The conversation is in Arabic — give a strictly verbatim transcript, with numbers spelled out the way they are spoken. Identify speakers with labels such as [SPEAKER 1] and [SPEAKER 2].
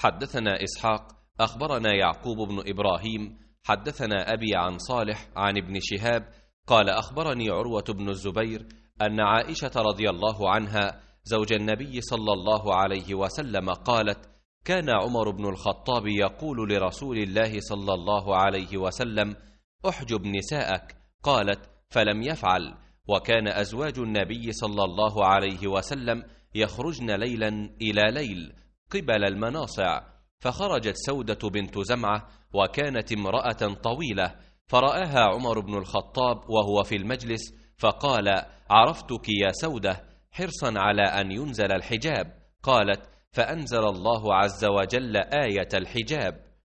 [SPEAKER 1] حدثنا إسحاق أخبرنا يعقوب بن إبراهيم حدثنا أبي عن صالح عن ابن شهاب قال أخبرني عروة بن الزبير أن عائشة رضي الله عنها زوج النبي صلى الله عليه وسلم قالت: كان عمر بن الخطاب يقول لرسول الله صلى الله عليه وسلم: احجب نساءك، قالت: فلم يفعل. وكان أزواج النبي صلى الله عليه وسلم يخرجن ليلا إلى ليل قبل المناصع، فخرجت سودة بنت زمعة وكانت امرأة طويلة، فرآها عمر بن الخطاب وهو في المجلس فقال: عرفتك يا سودة، حرصا على أن ينزل الحجاب. قالت: فأنزل الله عز وجل آية الحجاب.